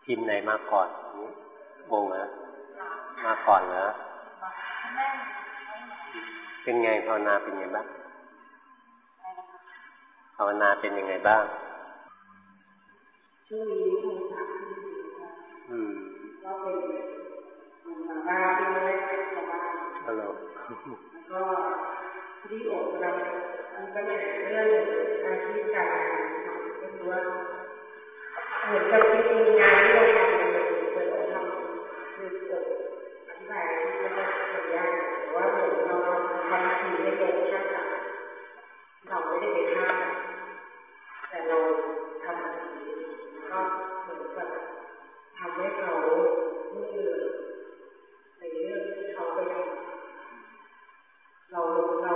พิมพ์ไหนมาก่อนงงนะมาก่อนเหรอเป็นไงภาวนาเป็นไงบ้างภาวนาเป็นยังไงบ้างช่วงนี้โทรศัพท์ก็เป็นทางบ้านที่ไม่ได้เป็นชาวบ้านแล้วก็ที่อบรมมีปัญหาเรื่องอาชีพการงานก็คือว่าเหมือนกับจริงๆงานที่เราทำเราทำคืออธิบายที่มันจะยากแต่ว่าเหมือนเราทำทีไม่ตรงช่างกับเราไม่ได้ไปฆ่าแต่เราทำทีก็เหมือนกับทำให้เขาไม่เลือกในเรื่องที่เขาไปทำเรา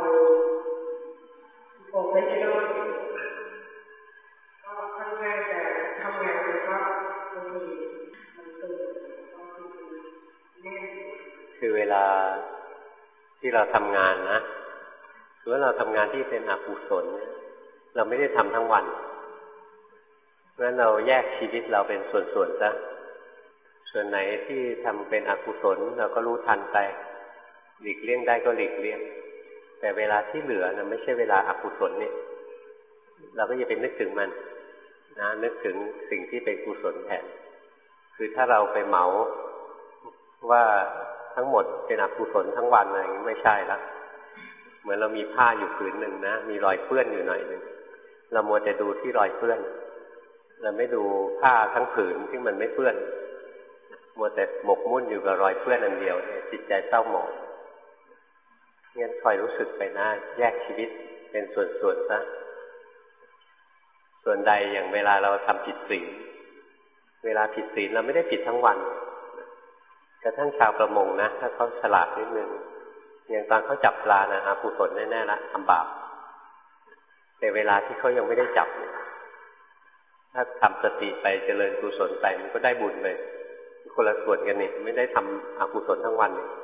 โปรเฟชชั่นอลก็ค่อนข้างจะทำงานแล้วก็บางทีมันตื่นก็คือแน่นคือเวลาที่เราทำงานนะหรือว่าเราทำงานที่เป็นอกุศลเนี่ยเราไม่ได้ทำทั้งวันเพราะฉะนั้นเราแยกชีวิตเราเป็นส่วนๆซะส่วนไหนที่ทำเป็นอกุศลเราก็รู้ทันไปหลีกเลี่ยงได้ก็หลีกเลี่ยงแต่เวลาที่เหลือนะไม่ใช่เวลาอกุศลนี่เราก็อย่าไปนึกถึงมันนะนึกถึงสิ่งที่เป็นกุศลแทนคือถ้าเราไปเหมาว่าทั้งหมดเป็นอกุศลทั้งวันอะไรอย่างนี้ไม่ใช่ละเหมือนเรามีผ้าอยู่ผืนหนึ่งนะมีรอยเปื้อนอยู่หน่อยหนึ่งเรามัวแต่ดูที่รอยเปื้อนเราไม่ดูผ้าทั้งผืนที่มันไม่เปื้อนมัวแต่หมกมุ่นอยู่กับรอยเปื้อนอันเดียวจิตใจเศร้าหมองงั้นคอยรู้สึกไปนะแยกชีวิตเป็นส่วนๆซะส่วนใดอย่างเวลาเราทำผิดศีลเวลาผิดศีลเราไม่ได้ผิดทั้งวันกระทั่งชาวประมงนะถ้าเขาฉลาดนิดนึงอย่างตอนเขาจับปลานะอกุศลแน่ๆละทำบาปแต่เวลาที่เขายังไม่ได้จับเนี่ยถ้าทำสติไปเจริญกุศลไปมันก็ได้บุญไปคนละส่วนกันนี่ไม่ได้ทำอกุศลทั้งวันนี่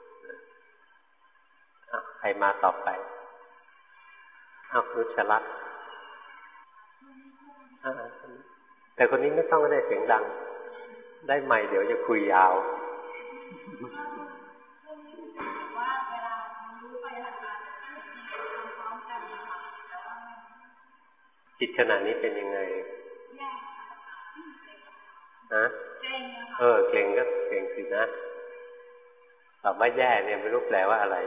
ใครมาต่อไปรุชลักษณ์แต่คนนี้ไม่ต้องได้เสียงดังได้ใหม่เดี๋ยวจะคุยยาวจิตขณะนี้เป็นยังไงเกร็งก็เกร็งสินะตอบว่าแย่เนี่ยไม่รู้แปลว่าอะไร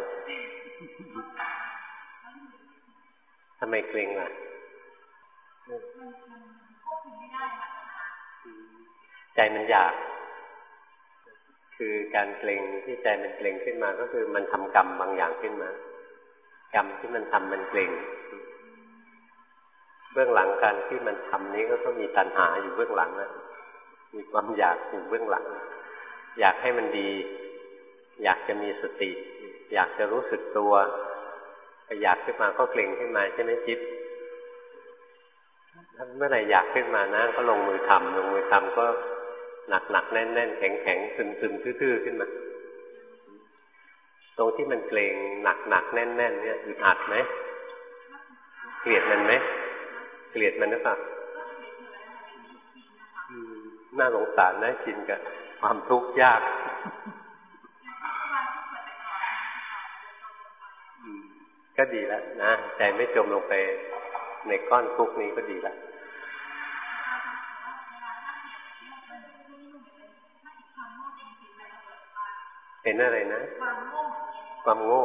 ทำไมเกร็งล่ะใจมันอยากคือการเกร็งที่ใจมันเกร็งขึ้นมาก็คือมันทำกรรมบางอย่างขึ้นมากรรมที่มันทำมันเกร็งเบื้องหลังการที่มันทำนี้ก็ต้องมีตัณหาอยู่เบื้องหลังนะมีความอยากอยู่เบื้องหลังอยากให้มันดีอยากจะมีสติอยากจะรู้สึกตัวอยากขึ้นมาก็เกร็งขึ้นมาใช่ไหมจิ๊บเมื่อไหร่อยากขึ้นมานะก็ลงมือทำก็หนักแน่นแข็งซึมทื่อๆขึ้นมาตรงที่มันเกร็งหนักแน่นเนี่ยอึดอัดไหมเกลียดมันไหมเกลียดมันหรือเปล่าน่าสงสารนะชินกับความทุกข์ยากก็ดีแล้วนะใจไม่จมลงไปในก้อนทุกข์นี้ก็ดีแล้วเป็นอะไรนะความโง่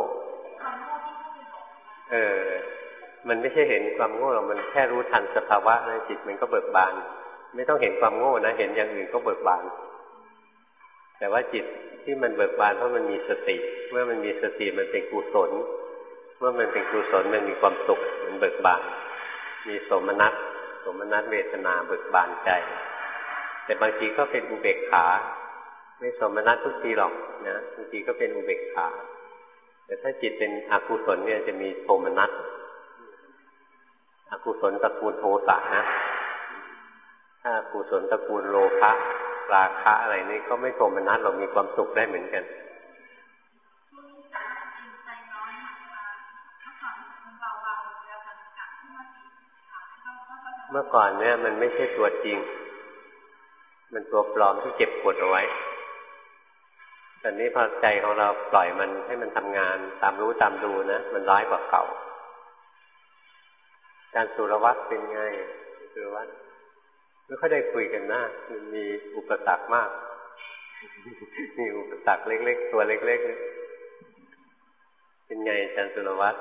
มันไม่ใช่เห็นความโง่หรอกมันแค่รู้ทันสภาวะนะจิตมันก็เบิกบานไม่ต้องเห็นความโง่นะเห็นอย่างอื่นก็เบิกบานแต่ว่าจิตที่มันเบิกบานเพราะมันมีสติเมื่อมันมีสติมันเป็นกุศลเมื่อมันเป็นกุศลมันมีความสุขมันเบิกบานมีโสมนัสเวทนาเบิกบานใจแต่บางทีก็เป็นอุเบกขาไม่โสมนัสทุกทีหรอกนะบางทีก็เป็นอุเบกขาแต่ถ้าจิตเป็นอกุศลเนี่ยจะมีโทมนัสอกุศลตระกูลโทสะนะถ้าอกุศลตระกูลโลภะราคะอะไรนี่ก็ไม่โทมนัสเรามีความสุขได้เหมือนกันเมื่อก่อนเนี่ยมันไม่ใช่ตัวจริงมันตัวปลอมที่เก็บกดเอาไว้แต่นี้พอใจของเราปล่อยมันให้มันทำงานตามรู้ตามดูนะมันร้ายกว่าเก่าการสุรวัตรเป็นไงสุรวัตรไม่ค่อยได้คุยกันนะมันมีอุปสรรคมากมีอุปสรรคเล็กๆตัวเล็กๆเป็นไงอาจารย์สุรวัตร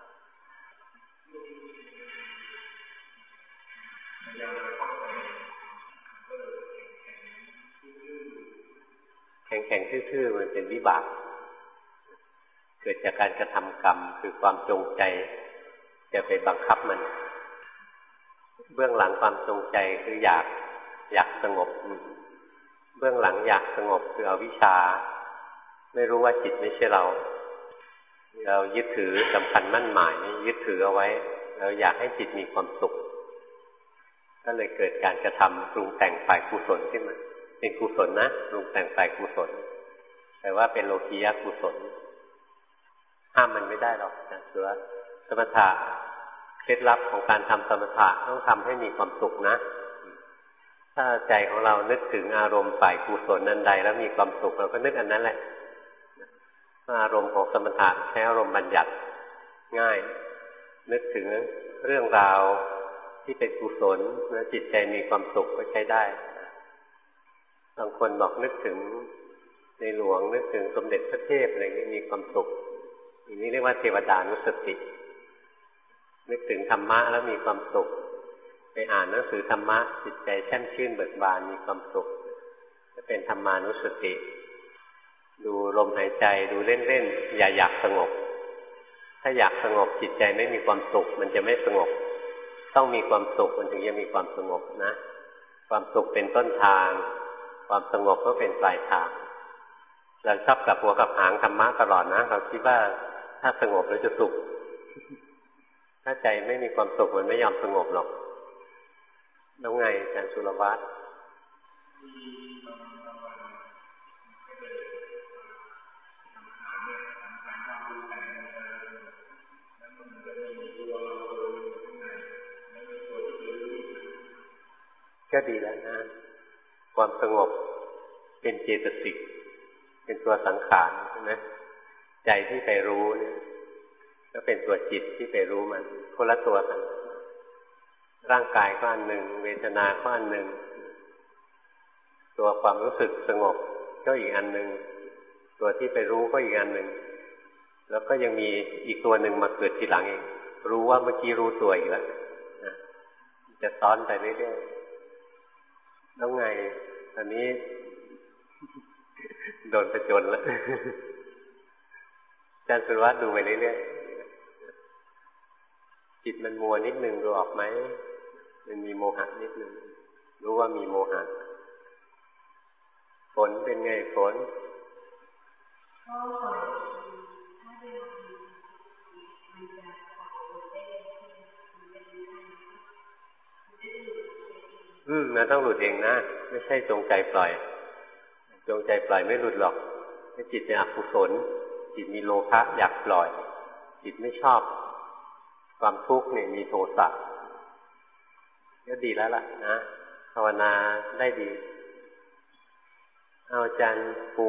แข็งๆทื่อๆมันเป็นวิบากเกิดจากการกระทำกรรมคือความจงใจจะไปบังคับมันเบื้องหลังความจงใจคืออยากสงบเบื้องหลังอยากสงบคืออวิชชาไม่รู้ว่าจิตไม่ใช่เรายึดถือสำคัญมั่นหมายยึดถือเอาไว้เราอยากให้จิตมีความสุขก็เลยเกิดการกระทำปรุงแต่งฝ่ายกุศลขึ้นมาเป็นกุศลนะปรุงแต่งฝ่ายกุศลแต่ว่าเป็นโลกียะกุศลห้ามมันไม่ได้หรอกนะคือว่าสมถะเคล็ดลับของการทำสมถะต้องทำให้มีความสุขนะถ้าใจของเรานึกถึงอารมณ์ฝ่ายกุศลนั้นใดแล้วมีความสุขเราก็นึกอันนั้นแหละอารมณ์ของสมถะใช้อารมณ์บัญญัติง่ายนึกถึงเรื่องราวที่เป็นกุศลแล้วจิตใจมีความสุขก็ใช้ได้บางคนบอกนึกถึงในหลวงนึกถึงสมเด็จพระเทพอะไรนี้มีความสุขอย่างนี้เรียกว่าเทวดานุสตินึกถึงธรรมะแล้วมีความสุขไปอ่านหนังสือธรรมะจิตใจแช่มชื่นเบิกบานมีความสุขจะเป็นธรรมานุสติดูลมหายใจดูเล่นๆอย่าอยากสงบถ้าอยากสงบจิตใจไม่มีความสุขมันจะไม่สงบต้องมีความสุขมันถึงจะมีความสงบนะความสุขเป็นต้นทางความสงบก็เป็นปลายทางเราชอบกับหัวกับหางธรรมะตลอดนะเราคิดว่าถ้าสงบเราจะสุขถ้าใจไม่มีความสุขมันไม่ยอมสงบหรอกแล้วไงอาจารย์สุรวัตรก็ดีแล้วนะความสงบเป็นเจตสิกเป็นตัวสังขารใช่ไหมใจที่ไปรู้เนี่ยก็เป็นตัวจิตที่ไปรู้มันคนละตัวกันร่างกายก็อันหนึ่งเวทนาก็อันหนึ่งตัวความรู้สึกสงบก็อีกอันหนึ่งตัวที่ไปรู้ก็อีกอันหนึ่งแล้วก็ยังมีอีกตัวหนึ่งมาเกิดทีหลังเองรู้ว่าเมื่อกี้รู้ตัวอีกแล้วจะซ้อนไปเรื่อยๆแล้วไงตอนนี้โดนประจนแล้วอาจารย์สุรวัตรดูไปเรื่อยๆจิตมันมัวนิดนึงดูออกไหมมันมีโมหะนิดนึงรู้ว่ามีโมหะฝนเป็นไงฝนมันต้องหลุดเองนะไม่ใช่จงใจปล่อยจงใจปล่อยไม่หลุดหรอกถ้าจิตเป็นอกุศลจิตมีโลภะอยากปล่อยจิตไม่ชอบความทุกข์เนี่ยมีโทสะก็ดีแล้วล่ะนะภาวนาได้ดีเอาอาจารย์ปู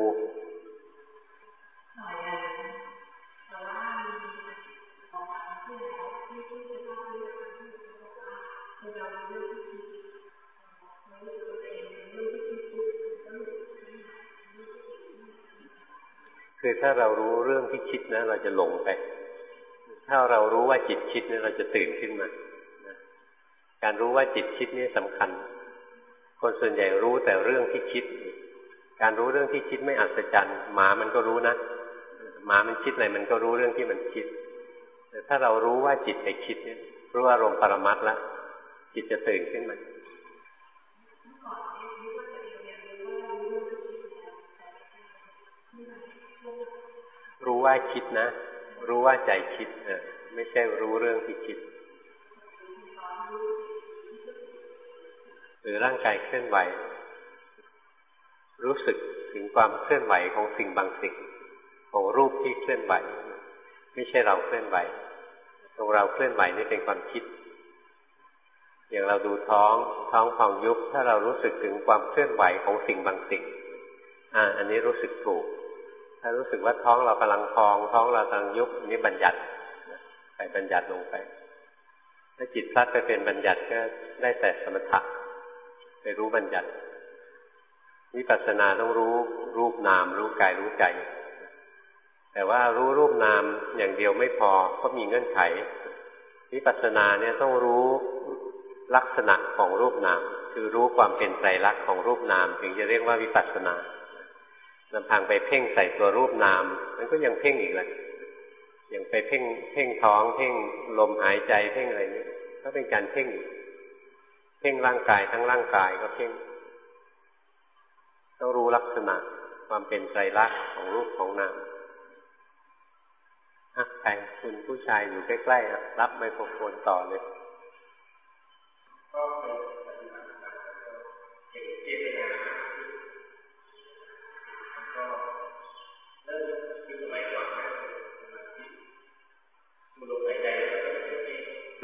คือถ้าเรารู้เรื่องที่คิดนะเราจะหลงไปถ้าเรารู้ว่าจิตคิดเนี่ยเราจะตื่นขึ้นมาการรู้ว่าจิตคิดนี่สำคัญคนส่วนใหญ่รู้แต่เรื่องที่คิดการรู้เรื่องที่คิดไม่อัศจรรย์หมามันก็รู้นะหมามันคิดอะไรมันก็รู้เรื่องที่มันคิดแต่ถ้าเรารู้ว่าจิตไปคิดเนี่ยรู้อารมณ์ปรมัตถ์แล้วจิตจะตื่นขึ้นมารู้ว่าคิดนะรู้ว่าใจคิดไม่ใช่รู้เรื่องที่คิดหรือร่างกายเคลื่อนไหวรู้สึกถึงความเคลื่อนไหวของสิ่งบางสิ่งของรูปที่เคลื่อนไหวไม่ใช่เราเคลื่อนไหวตรงเราเคลื่อนไหวนี่เป็นความคิดอย่างเราดูท้องพองยุบถ้าเรารู้สึกถึงความเคลื่อนไหวของสิ่งบางสิ่งอันนี้รู้สึกถูกถ้ารู้สึกว่าท้องเรากำลังพองท้องเรากำลังยุบอันนี้บัญญัติไปบัญญัติลงไปถ้าจิตพลัดไปเป็นบัญญัติก็ได้แต่สมถะไปรู้บัญญัติวิปัสสนาต้องรู้รูปนามรู้กายรู้ใจแต่ว่ารู้รูปนามอย่างเดียวไม่พอก็มีเงื่อนไขวิปัสสนาเนี่ยต้องรู้ลักษณะของรูปนามคือรู้ความเป็นไตรลักษณ์ของรูปนามถึงจะเรียกว่าวิปัสสนาลำพังไปเพ่งใส่ตัวรูปนามมันก็ยังเพ่งอีกแหละอย่างไปเพ่งท้องเพ่งลมหายใจเพ่งอะไรนี้ก็เป็นการเพ่งร่างกายทั้งร่างกายก็เพ่งต้องรู้ลักษณะความเป็นไตรลักษณ์ของรูปของนามใครคุณผู้ชายอยู่ใกล้ๆรับไมโครโฟนต่อเลยก็เป็นปฏิบัติเห็นเจตนาก็เริ่มคือสมัยก่อนนะมือลมหายใจแล้วก็เป็นที่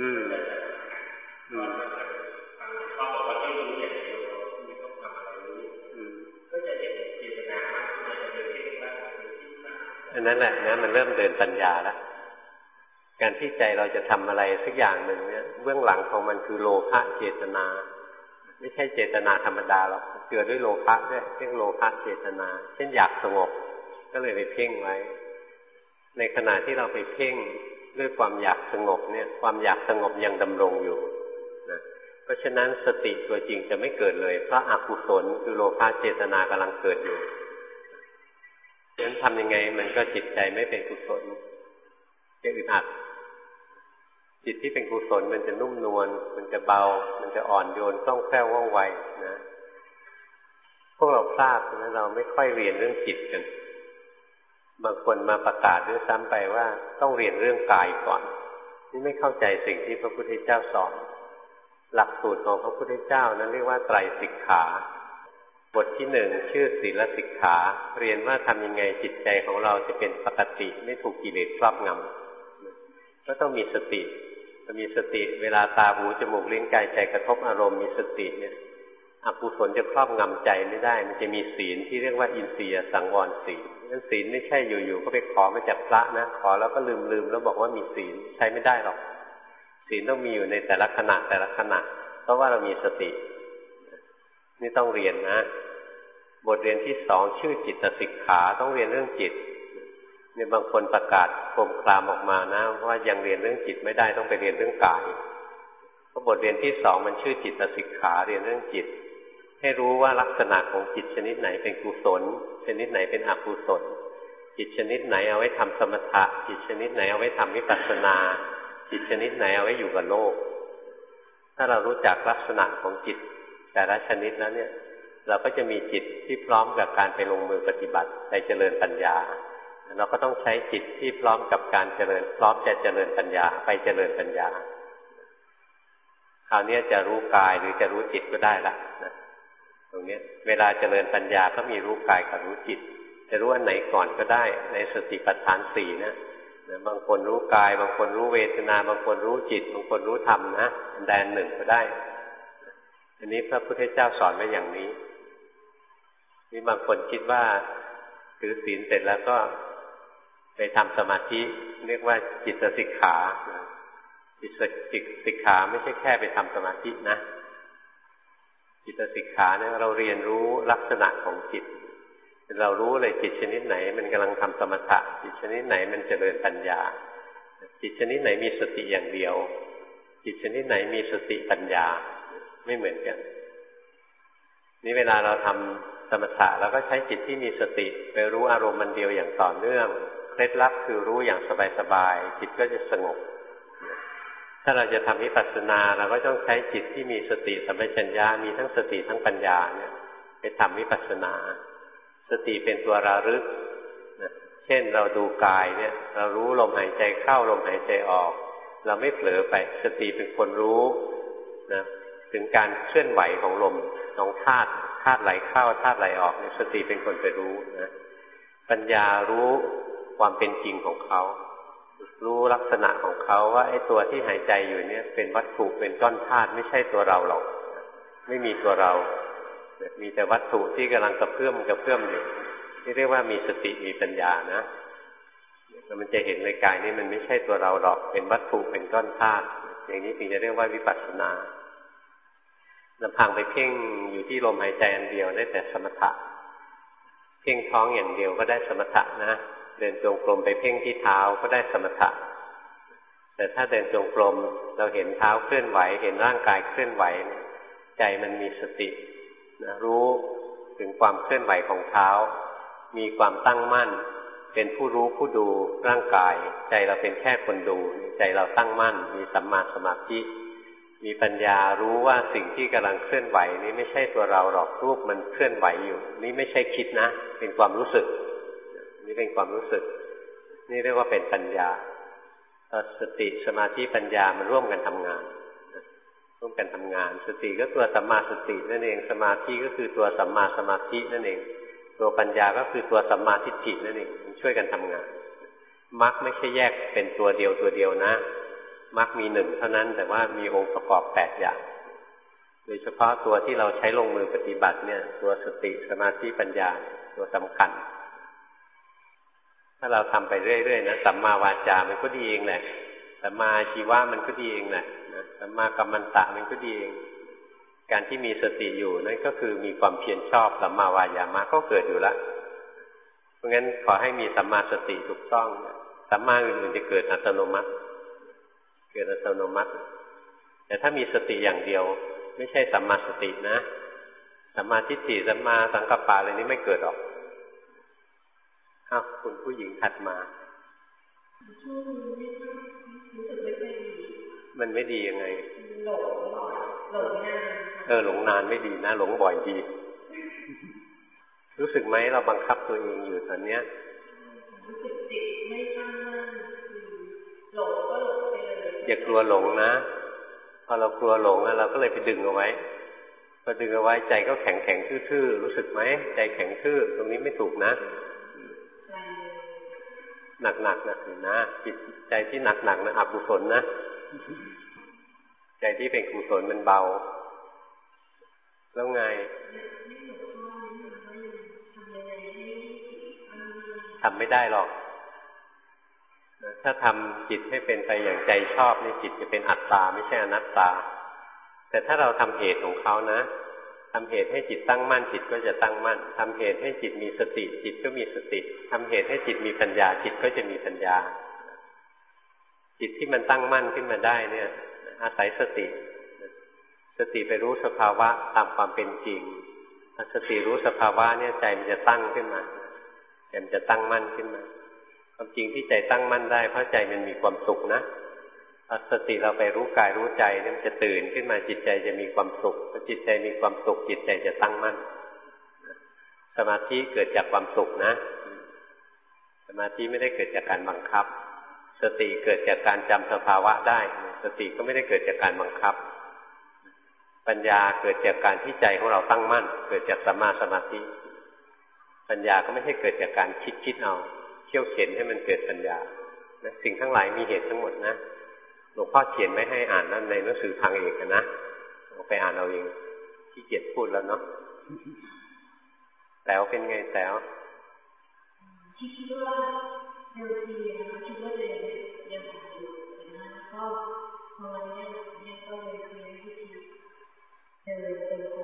เขาบอกว่าให้รู้อย่างเดียวไม่ต้องทำอะไรรู้ก็จะเห็นเจตนามากขึ้นมาเดินที่บ้านอันนั้นแหละนะมันเริ่มเดินปัญญาแล้วการที่ใจเราจะทำอะไรสักอย่างหนึ่งเนี่ยเบื้องหลังของมันคือโลภะเจตนาไม่ใช่เจตนาธรรมดาหรอกเกิดด้วยโลภะด้วยเพ่งโลภะเจตนาเช่นอยากสงบก็เลยไปเพ่งไว้ในขณะที่เราไปเพ่งด้วยความอยากสงบเนี่ยความอยากสงบยังดำรงอยู่นะเพราะฉะนั้นสติตัวจริงจะไม่เกิดเลยเพราะอกุศลคือโลภะเจตนากำลังเกิดอยู่ฉะนั้นทำยังไงมันก็จิตใจไม่เป็นกุศลจะอึดอัดจิตที่เป็นกุศลมันจะนุ่มนวลมันจะเบามันจะอ่อนโยนคล่องแคล่วว่องไวนะพวกเราพลาดนะเราไม่ค่อยเรียนเรื่องจิตกันบางคนมาประกาศด้วยซ้ำไปว่าต้องเรียนเรื่องกายก่อนนี่ไม่เข้าใจสิ่งที่พระพุทธเจ้าสอนหลักสูตรของพระพุทธเจ้านั้นเรียกว่าไตรสิกขาบทที่1ชื่อศีลสิกขาเรียนว่าทำยังไงจิตใจของเราจะเป็นปกติไม่ถูกกิเลสครอบงำก็ต้องมีสติเวลาตาหูจมูกลิ้นกายใจกระทบอารมณ์มีสติเนี่ยอกุศลจะครอบงำใจไม่ได้มันจะมีศีลที่เรียกว่าอินทรียสังวรศีลนั้นศีลไม่ใช่อยู่ๆก็ไปขอมาจากพระนะขอแล้วก็ลืมแล้วบอกว่ามีศีลใช้ไม่ได้หรอกศีลต้องมีอยู่ในแต่ละขณะเพราะว่าเรามีสตินี่ต้องเรียนนะบทเรียนที่2ชื่อจิตสิกขาต้องเรียนเรื่องจิตเนี่ยบางคนประกาศโคมคลามออกมานะว่ายังเรียนเรื่องจิตไม่ได้ต้องไปเรียนเรื่องกายเพราะบทเรียนที่2มันชื่อจิตสิกขาเรียนเรื่องจิตให้รู้ว่าลักษณะของจิตชนิดไหนเป็นกุศลชนิดไหนเป็นอกุศลจิตชนิดไหนเอาไว้ทำสมถะจิตชนิดไหนเอาไว้ทำวิปัสสนาจิตชนิดไหนเอาไว้อยู่กับโลกถ้าเรารู้จักลักษณะของจิตแต่ละชนิดแล้วเนี่ยเราก็จะมีจิตที่พร้อมกับการไปลงมือปฏิบัติไปเจริญปัญญาเราก็ต้องใช้จิตที่พร้อมกับการเจริญพร้อมจะเจริญปัญญาไปเจริญปัญญาคราวนี้จะรู้กายหรือจะรู้จิตก็ได้ละนะตรงนี้เวลาเจริญปัญญาก็มีรู้กายกับรู้จิตจะรู้อันไหนก่อนก็ได้ในสติปัฏฐาน4นะบางคนรู้กายบางคนรู้เวทนาบางคนรู้จิตบางคนรู้ธรรมนะแดนหนึ่งก็ได้อันนี้พระพุทธเจ้าสอนไว้อย่างนี้นี่บางคนคิดว่าถือศีลเสร็จแล้วก็ไปทำสมาธิเรียกว่าจิตสิกขาจิตสิกขาไม่ใช่แค่ไปทำสมาธินะจิตสิกขาเนี่ยเราเรียนรู้ลักษณะของจิตเรารู้เลยจิตชนิดไหนมันกำลังทำสมถะจิตชนิดไหนมันเจริญปัญญาจิตชนิดไหนมีสติอย่างเดียวจิตชนิดไหนมีสติปัญญาไม่เหมือนกันนี่เวลาเราทำสมถะเราก็ใช้จิตที่มีสติไปรู้อารมณ์มันเดียวอย่างต่อเนื่องเคล็ดลับคือรู้อย่างสบายๆจิตก็จะสงบถ้าเราจะทำวิปัสสนาเราก็ต้องใช้จิตที่มีสติสัมปชัญญะมีทั้งสติทั้งปัญญาเนี่ยไปทำวิปัสสนาสติเป็นตัวระลึกนะเช่นเราดูกายเนี่ยเรารู้ลมหายใจเข้าลมหายใจออกเราไม่เผลอไปสติเป็นคนรู้นะถึงการเคลื่อนไหวของลมของธาตุไหลเข้าธาตุไหลออกเนี่ยสติเป็นคนไปรู้นะปัญญารู้ความเป็นจริงของเขารู้ลักษณะของเขาว่าไอ้ตัวที่หายใจอยู่เนี่ยเป็นวัตถุเป็นก้อนธาตุไม่ใช่ตัวเราหรอกไม่มีตัวเรามีแต่วัตถุที่กำลังกระเพื่อมอยู่ที่เรียกว่ามีสติมีปัญญานะแล้วมันจะเห็นในกายนี้มันไม่ใช่ตัวเราหรอกเป็นวัตถุเป็นก้อนธาตุอย่างนี้ถึงจะเรียกว่าวิปัสสนาลำพังไปเพ่งอยู่ที่ลมหายใจอันเดียวได้แต่สมถะเพ่งท้องอย่างเดียวก็ได้สมถะนะเดินจงกรมไปเพ่งที่เท้าก็ได้สมถะแต่ถ้าเดินจงกรมเราเห็นเท้าเคลื่อนไหวเห็นร่างกายเคลื่อนไหวใจมันมีสตินะรู้ถึงความเคลื่อนไหวของเท้ามีความตั้งมั่นเป็นผู้รู้ผู้ดูร่างกายใจเราเป็นแค่คนดูใจเราตั้งมั่นมีสัมมาสมาธิมีปัญญารู้ว่าสิ่งที่กำลังเคลื่อนไหวนี้ไม่ใช่ตัวเราหรอกรูปมันเคลื่อนไหวอยู่นี่ไม่ใช่คิดนะเป็นความรู้สึกนี่เป็นความรู้สึกนี่เรียกว่าเป็นปัญญาสติสมาธิปัญญามันร่วมกันทำงานสติก็ตัวสัมมาสตินั่นเองสมาธิก็คือตัวสัมมาสมาธินั่นเองตัวปัญญาก็คือตัวสัมมาทิฏฐินั่นเองมันช่วยกันทำงานมรรคไม่ใช่แยกเป็นตัวเดียวนะมรรคมีหนึ่งเท่านั้นแต่ว่ามีองค์ประกอบ8อย่างโดยเฉพาะตัวที่เราใช้ลงมือปฏิบัติเนี่ยตัวสติสมาธิปัญญาตัวสำคัญถ้าเราทำไปเรื่อยๆนะสัมมาวาจามันก็ดีเองแหละสัมมาอาชีวะมันก็ดีเองแหละสัมมากัมมันตะมันก็ดีเองการที่มีสติอยู่นั่นก็คือมีความเพียรชอบสัมมาวายามะก็เกิดอยู่แล้วเพราะงั้นขอให้มีสัมมาสติถูกต้องสัมมาอื่นๆจะเกิดอัตโนมัติแต่ถ้ามีสติอย่างเดียวไม่ใช่สัมมาสตินะสัมมาทิฏฐิสัมมาสังกัปปะอะไรนี้ไม่เกิดหรอกคุณผู้หญิงถัดมามันไม่ดียังไงหลงนานไม่ดีนะหลงบ่อยดีรู้สึกไหมเราบังคับตัวเองอยู่ตอนเนี้ยรู้สึกจิตไม่ตั้งมั่นหลงก็หลงไปเลยอย่ากลัวหลงนะพอเรากลัวหลงเราก็เลยไปดึงเอาไว้พอดึงเอาไว้ใจก็แข็งทื่อๆรู้สึกไหมใจแข็งทื่อตรงนี้ไม่ถูกนะหนักนะจิตใจที่หนักนะอกุศลนะใจที่เป็นกุศลมันเบาแล้วไงทำไม่ได้หรอกถ้าทำจิตให้เป็นไปอย่างใจชอบนี่จิตจะเป็นอัตตาไม่ใช่อนัตตาแต่ถ้าเราทำเหตุของเขานะทำเหตุให้จิตตั้งมั่นจิตก็จะตั้งมั่นทำเหตุให้จิตมีสติจิตก็มีสติทำเหตุให้จิตมีปัญญาจิตก็จะมีปัญญาจิตที่มันตั้งมั่นขึ้นมาได้เนี่ยอาศัยสติไปรู้สภาวะตามความเป็นจริงสติรู้สภาวะเนี่ยใจมันจะตั้งขึ้นมาใจมันจะตั้งมั่นขึ้นมาความจริงที่ใจตั้งมั่นได้เพราะใจมันมีความสุขนะสติเราไปรู้กายรู้ใจเนี่ยมันจะตื่นขึ้นมาจิตใจจะมีความสุขพอจิตใจมีความสุขจิตใจจะตั้งมั่นสมาธิเกิดจากความสุขนะสมาธิไม่ได้เกิดจากการบังคับสติเกิดจากการจำสภาวะได้สติก็ไม่ได้เกิดจากการบังคับปัญญาเกิดจากการที่ใจของเราตั้งมั่นเกิดจากสัมมาสมาธิปัญญาก็ไม่ใช่เกิดจากการคิดเอาเขี่ยวเข็นให้มันเกิดปัญญาสิ่งทั้งหลายมีเหตุทั้งหมดนะหลวงพ่อเขียนไม่ให้อ่านนั่นในหนังสือทางเอกนะเอาไปอ่านเอาเองขี้เกียจพูดแล้วเนาะแต๋วเป็นไงแต๋วคิดว่าเดิมทีคิดว่าจะยังหาอยู่นะก็พอวันนี้ก็เลยเรียนวิธีเดินเป็นโก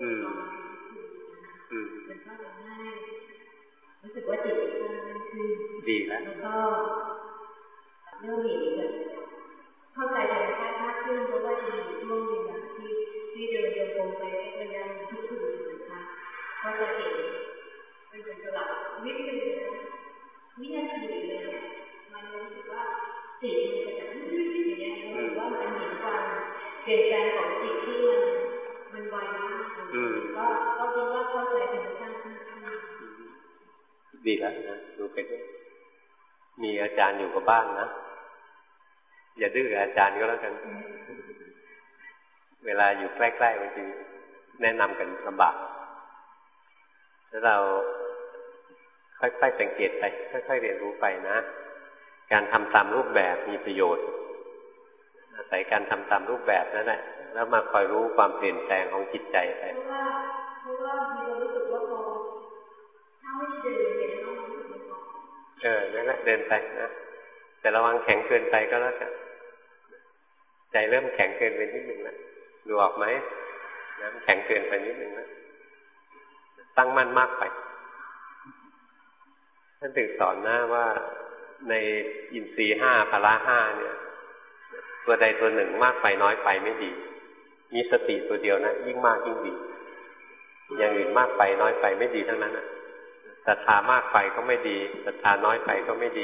มันก็ทำให้รู้สึกว่าจิตมันคือดีแล้วก็เรื่องนี้เข้าใจธรรมชาติมากขึ้นเพราะว่ามีช่วงหนึ่งที่เดินจงกรมไประยะทุกคืนนะคะก็จะเห็นเป็นสลับวิธีวินาทีเลยมันรู้สึกว่าจิตมันจะแบบอย่างเงี้ยรู้สึกว่ามันเห็นความเปลี่ยนแปลงของจิตที่มันไวมากก็คิดว่าเข้าใจธรรมชาติมากขึ้นดีแล้วนะดูไปด้วยมีอาจารย์อยู่กับบ้านนะอย่าดื้ออาจารย์ก็แล้วกันเวลาอยู่ใกล้ๆบางทีแนะนำกันลำบากแล้วเราค่อยๆสังเกตไปค่อยๆเรียนรู้ไปนะการทำตามรูปแบบมีประโยชน์อาศัยการทำตามรูปแบบนั่นแหละแล้วมาคอยรู้ความเปลี่ยนแปลงของจิตใจไปเพราะว่ามีความรู้สึกว่าพอถ้าไม่เดินเนี่ยต้องรู้สึกไม่พอนั่นแหละเดินไปนะแต่ระวังแข็งเกินไปก็แล้วกันใจเริ่มแข็งเกินไปนิดนึงแล้วดูออกไหมน้ำแข็งเกินไปนิดนึงแล้วตั้งมั่นมากไปท่านถึงสอนนะว่าในอินทรีย์ห้าพละห้าเนี่ยตัวใดตัวหนึ่งมากไปน้อยไปไม่ดีมีสติตัวเดียวนะยิ่งมากยิ่งดีอย่างอื่นมากไปน้อยไปไม่ดีทั้งนั้นนะศรัทธามากไปก็ไม่ดีศรัทธาน้อยไปก็ไม่ดี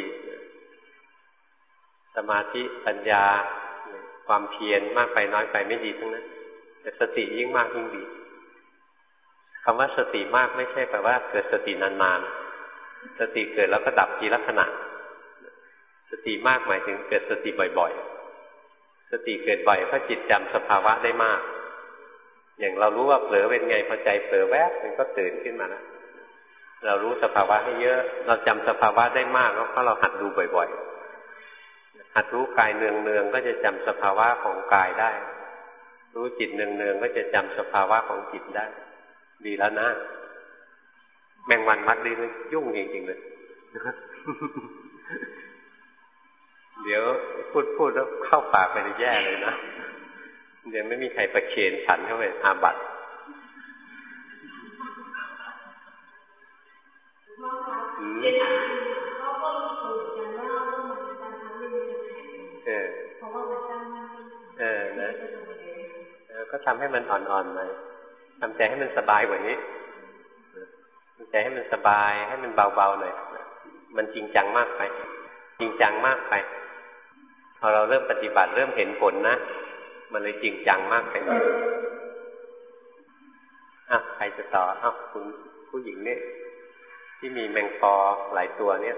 สมาธิปัญญาความเพียรมากไปน้อยไปไม่ดีทั้งนั้นแต่สติยิ่งมากยิ่งดีคำว่าสติมากไม่ใช่แปลว่าเกิดสตินานๆสติเกิดแล้วก็ดับทีละขณะสติมากหมายถึงเกิดสติบ่อยๆสติเกิดบ่อยเพราะจิตจำสภาวะได้มากอย่างเรารู้ว่าเผลอเป็นไงพอใจเผลอแวบมันก็ตื่นขึ้นมาแล้วเรารู้สภาวะให้เยอะเราจำสภาวะได้มากเพราะเราหัดดูบ่อยๆหัดรู้กายเนืองๆก็จะจำสภาวะของกายได้รู้จิตเนืองๆก็จะจำสภาวะของจิตได้ดีแล้วนะแมงวันมัดดีเลยยุ่งจริงๆเลยเดี๋ยวพูดแล้วเข้าปากไปจะแย่เลยนะเดี๋ยวไม่มีใครประเคนฉันเข้าไปอาบัตินะก็ทำให้มันอ่อนๆหน่อยทำใจให้มันสบายกว่านี้ทำใจให้มันสบายให้มันเบาๆหน่อยมันจริงจังมากไปจริงจังมากไปพอเราเริ่มปฏิบัติเริ่มเห็นผลนะมันเลยจริงจังมากไปหน่อยใครจะต่อคุณผู้หญิงนี่ที่มีแมงปอหลายตัวเนี่ย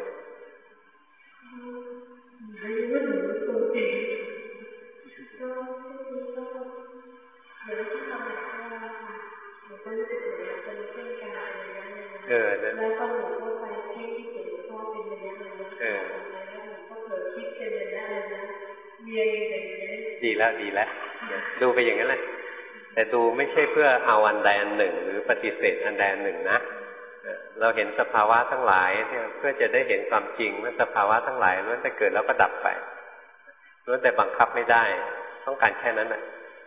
แล้วก็หนูก็ไปที่เกิดพ่อเป็นระยะแล้วก็เกิดคิดเป็นระยะแล้วเรียนอย่างนี้ดีแล้วดูไปอย่างนั้นแหละแต่ดูไม่ใช่เพื่อเอาอันใดอันหนึ่งหรือปฏิเสธอันใดอันหนึ่งนะเราเห็นสภาวะทั้งหลายเนี่ยเพื่อจะได้เห็นความจริงว่าสภาวะทั้งหลายล้วนแต่เกิดแล้วก็ดับไปล้วนแต่บังคับไม่ได้ต้องการแค่นั้นแหละ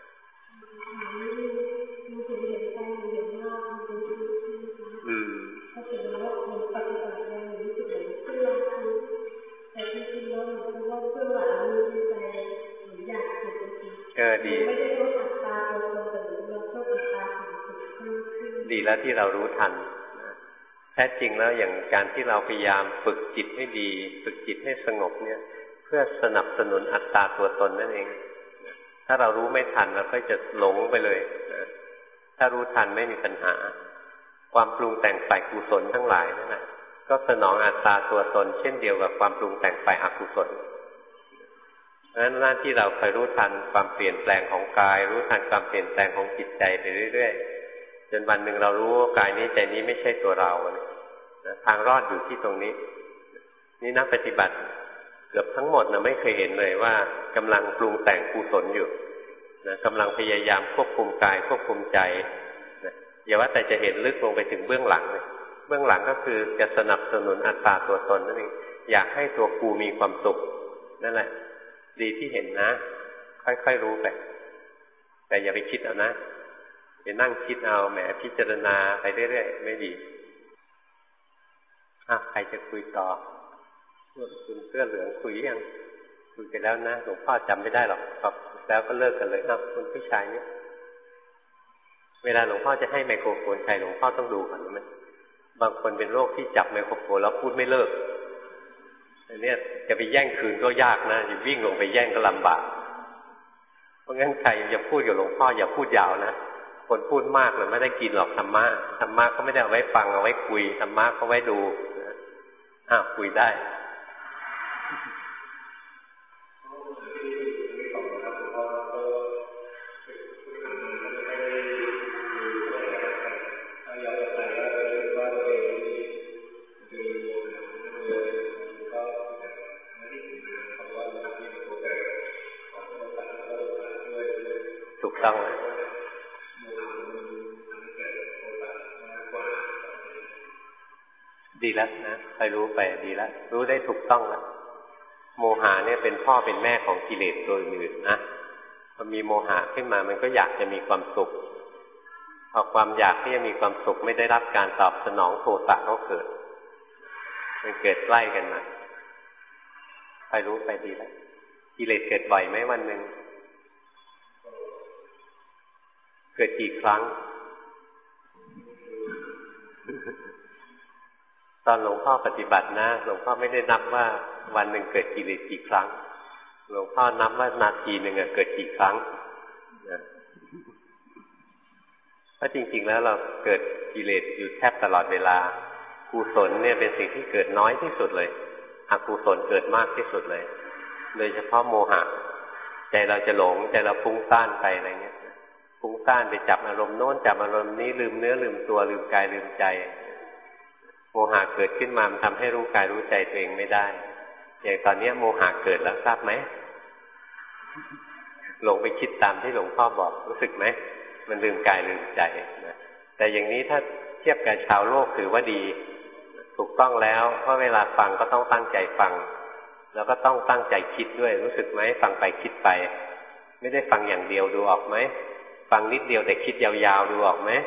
ดีแล้วที่เรารู้ทันแท้จริงแล้วอย่างการที่เราพยายามฝึกจิตให้ดีฝึกจิตให้สงบเนี่ยเพื่อสนับสนุนอัตตาตัวตนนั่นเองถ้าเรารู้ไม่ทันเราก็จะหลงไปเลยถ้ารู้ทันไม่มีปัญหาความปรุงแต่งฝ่ายกุศลทั้งหลายนั่นแหละก็สนองอัตตาตัวตนเช่นเดียวกับความปรุงแต่งฝ่ายอกุศลเพราะฉะนั้นหน้าที่เราคอยรู้ทันความเปลี่ยนแปลงของกายรู้ทันความเปลี่ยนแปลงของจิตใจไปเรื่อยๆจนวันหนึ่งเรารู้ว่ากายนี้ใจนี้ไม่ใช่ตัวเราทางรอดอยู่ที่ตรงนี้นี่นักปฏิบัติเกือบทั้งหมดไม่เคยเห็นเลยว่ากำลังปรุงแต่งกุศลอยู่กำลังพยายามควบคุมกายควบคุมใจอย่าว่าแต่จะเห็นลึกลงไปถึงเบื้องหลังเลยเบื้องหลังก็คือจะสนับสนุนอัตตาตัวตนนั่นเองอยากให้ตัวกูมีความสุขนั่นแหละดีที่เห็นนะค่อยๆรู้ไปแต่อย่าไปคิดเอานะไปนั่งคิดเอาแหมพิจารณาไปเรื่อยๆไม่ดีใครจะคุยต่อคุณเสื้อเหลืองคุยยังคุยไปแล้วนะหลวงพ่อจำไม่ได้หรอกครับแล้วก็เลิกกันเลยคุณผู้ชายเนี่ยเวลาหลวงพ่อจะให้ไมโครโฟนใครหลวงพ่อต้องดูก่อนนะบางคนเป็นโรคที่จับไมโครโฟนแล้วพูดไม่เลิกอันนี้จะไปแย่งคืนก็ยากนะจะวิ่งลงไปแย่งก็ลำบากเพราะงั้นใครจะพูดกับหลวงพ่ออย่าพูดยาวนะคนพูดมากเลยไม่ได้กินหรอกธรรมะก็ไม่ได้เอาไว้ฟังเอาไว้คุยธรรมะก็ไว้ดูคุยได้ต้องแล้วดีแล้วนะคอยรู้ไปดีแล้วรู้ได้ถูกต้องแล้วโมหะเนี่ยเป็นพ่อเป็นแม่ของกิเลสตัวอื่นนะพอมีโมหะขึ้นมามันก็อยากจะมีความสุขพอความอยากที่จะมีความสุขไม่ได้รับการตอบสนองโทสะก็เกิดมันเกิดใกล้กันมาคอยรู้ไปดีแล้วกิเลสเกิดบ่อยไหมวันหนึ่งเกิดกี่ครั้งตอนหลวงพ่อปฏิบัตินะหลวงพ่อไม่ได้นับว่าวันหนึ่งเกิดกิเลสกี่ครั้งหลวงพ่อนับว่านาทีหนึ่งเกิดกี่ครั้งนะเพราะจริงๆแล้วเราเกิดกิเลสอยู่แทบตลอดเวลากุศลเนี่ยเป็นสิ่งที่เกิดน้อยที่สุดเลยอกุศลเกิดมากที่สุดเลยโดยเฉพาะโมหะใจเราจะหลงใจเราฟุ้งซ่านไปอะไรเงี้ยฟุ้งซ่านไปจับอารมณ์โน้นจับอารมณ์นี้ลืมเนื้อลืมตัวลืมกายลืมใจโมหะเกิดขึ้นมามันทำให้รู้กายรู้ใจตัวเองไม่ได้อย่างตอนนี้โมหะเกิดแล้วทราบไหมหลงไปคิดตามที่หลวงพ่อบอกรู้สึกไหมมันลืมกายลืมใจนะแต่อย่างนี้ถ้าเทียบกับชาวโลกถือว่าดีถูกต้องแล้วเพราะเวลาฟังก็ต้องตั้งใจฟังแล้วก็ต้องตั้งใจคิดด้วยรู้สึกไหมฟังไปคิดไปไม่ได้ฟังอย่างเดียวดูออกไหมฟังนิดเดียวแต่คิดยาวๆดูออกไหม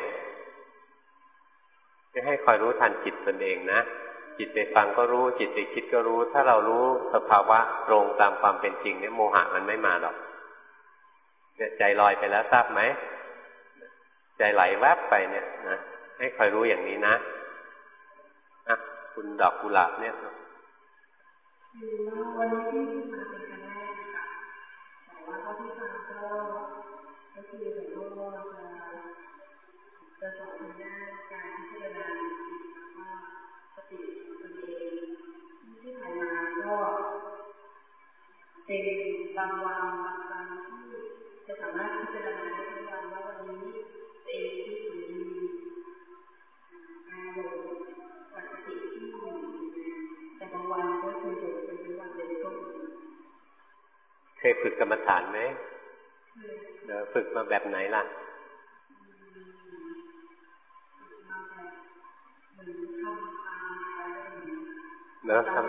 จะให้คอยรู้ทันจิตตนเองนะจิตไปฟังก็รู้จิตไปคิดก็รู้ถ้าเรารู้สภาวะตรงตามความเป็นจริงเนี่ยโมหะมันไม่มาหรอกใจลอยไปแล้วทราบไหมใจไหลแวบไปเนี่ยนะให้คอยรู้อย่างนี้นะคุณดอกกุหลาบเนี่ยคือว่าวันนี้ที่มาเป็นครั้งแรกนะคะแต่ว่าเท่าที่ฟังก็คือหลวงพ่อจะสอนทางด้านการพิจารณาจิตว่าสติของตนเองที่ผ่านมาก็เป็นบางวันบางที่จะสามารถพิจารณาได้ทุกวันว่าวันนี้ตัวเองที่อยู่ดีอารมณ์ปกติที่อยู่แต่บางวันก็คือโดดเป็นวันเป็นต้นเคยฝึกกรรมฐานไหมฝึกมาแบบไหนล่ะเนอะทำ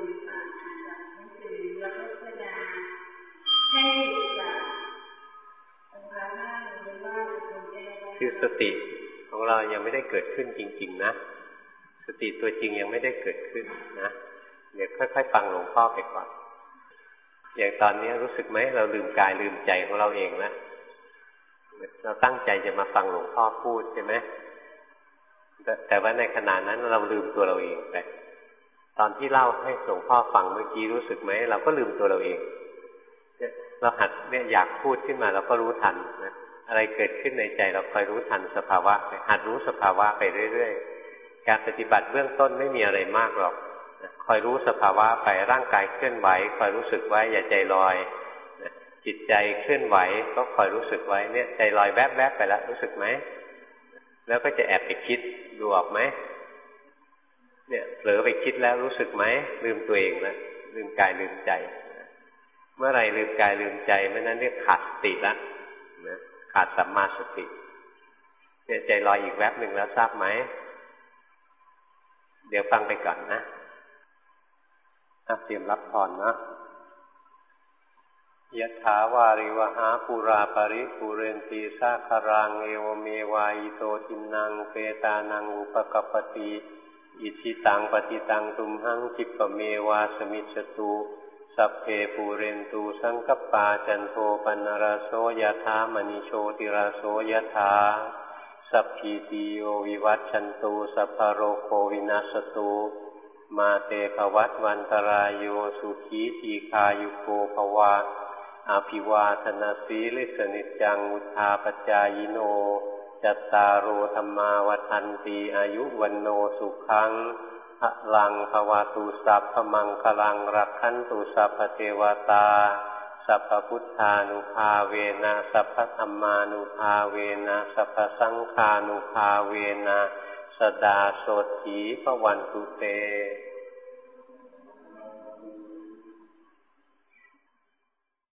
คือสติของเรายังไม่ได้เกิดขึ้นจริงๆนะสติตัวจริงยังไม่ได้เกิดขึ้นนะเดี๋ยวค่อยๆฟังหลวงพ่อไปก่อนอย่างตอนนี้รู้สึกไหมเราลืมกายลืมใจของเราเองแล้วเราตั้งใจจะมาฟังหลวงพ่อพูดใช่ไหมแต่ว่าในขณะนั้นเราลืมตัวเราเองไปตอนที่เล่าให้หลวงพ่อฟังเมื่อกี้รู้สึกไหมเราก็ลืมตัวเราเองเราหัดเนี่ยอยากพูดขึ้นมาเราก็รู้ทันนะอะไรเกิดขึ้นในใจเราคอยรู้ทันสภาวะไปหัดรู้สภาวะไปเรื่อยๆการปฏิบัติเบื้องต้นไม่มีอะไรมากหรอกคอยรู้สภาวะไปร่างกายเคลื่อนไหวคอยรู้สึกไว้อย่าใจลอยจิตใจเคลื่อนไหวก็คอยรู้สึกไว้เนี่ยใจลอยแวบๆไปแล้วรู้สึกไหมแล้วก็จะแอบไปคิดดูออกไหมเนี่ยเผลอไปคิดแล้วรู้สึกไหมลืมตัวเองแล้วลืมกายลืมใจเมื่อไรลืมกายลืมใจเมื่อนั้นเรียกขาดสติแล้วนะขาดสัมมาสติเนี่ยใจลอยอีกแวบหนึ่งแล้วทราบไหมเดี๋ยวฟังไปก่อนนะเตรียมรับพรนะยะถาวาริวหาปุราปริปุเรนติสาคารังเอวเมวายโตทินังเปตานังอุปกัปปติอิชิตังปฏิตังตุมหังคิปะเมวาสมิจฉตุสัพเพปูเรนตุสังกัปปาจันโทปนรโสยถามณิโชติรโสยถาสัพพิติโยวิวัชชันตุสัพพโรโควินัสตุมาเตภวัตวันตรายโยสุขีทีคายุโกภวะอาภิวาทนาสีลิสนิจังอุทาปจายโนจัตตารโอธรรมาวัฏันติอายุวันโนสุขังพลังภวตุสัพพมังคลังรักขันตุสัพพเทวตาสัพพพุทธานุภาเวนะสัพพธัมมานุภาเวนะสัพพสังฆานุภาเวนะสดาโสถีภวันตุเต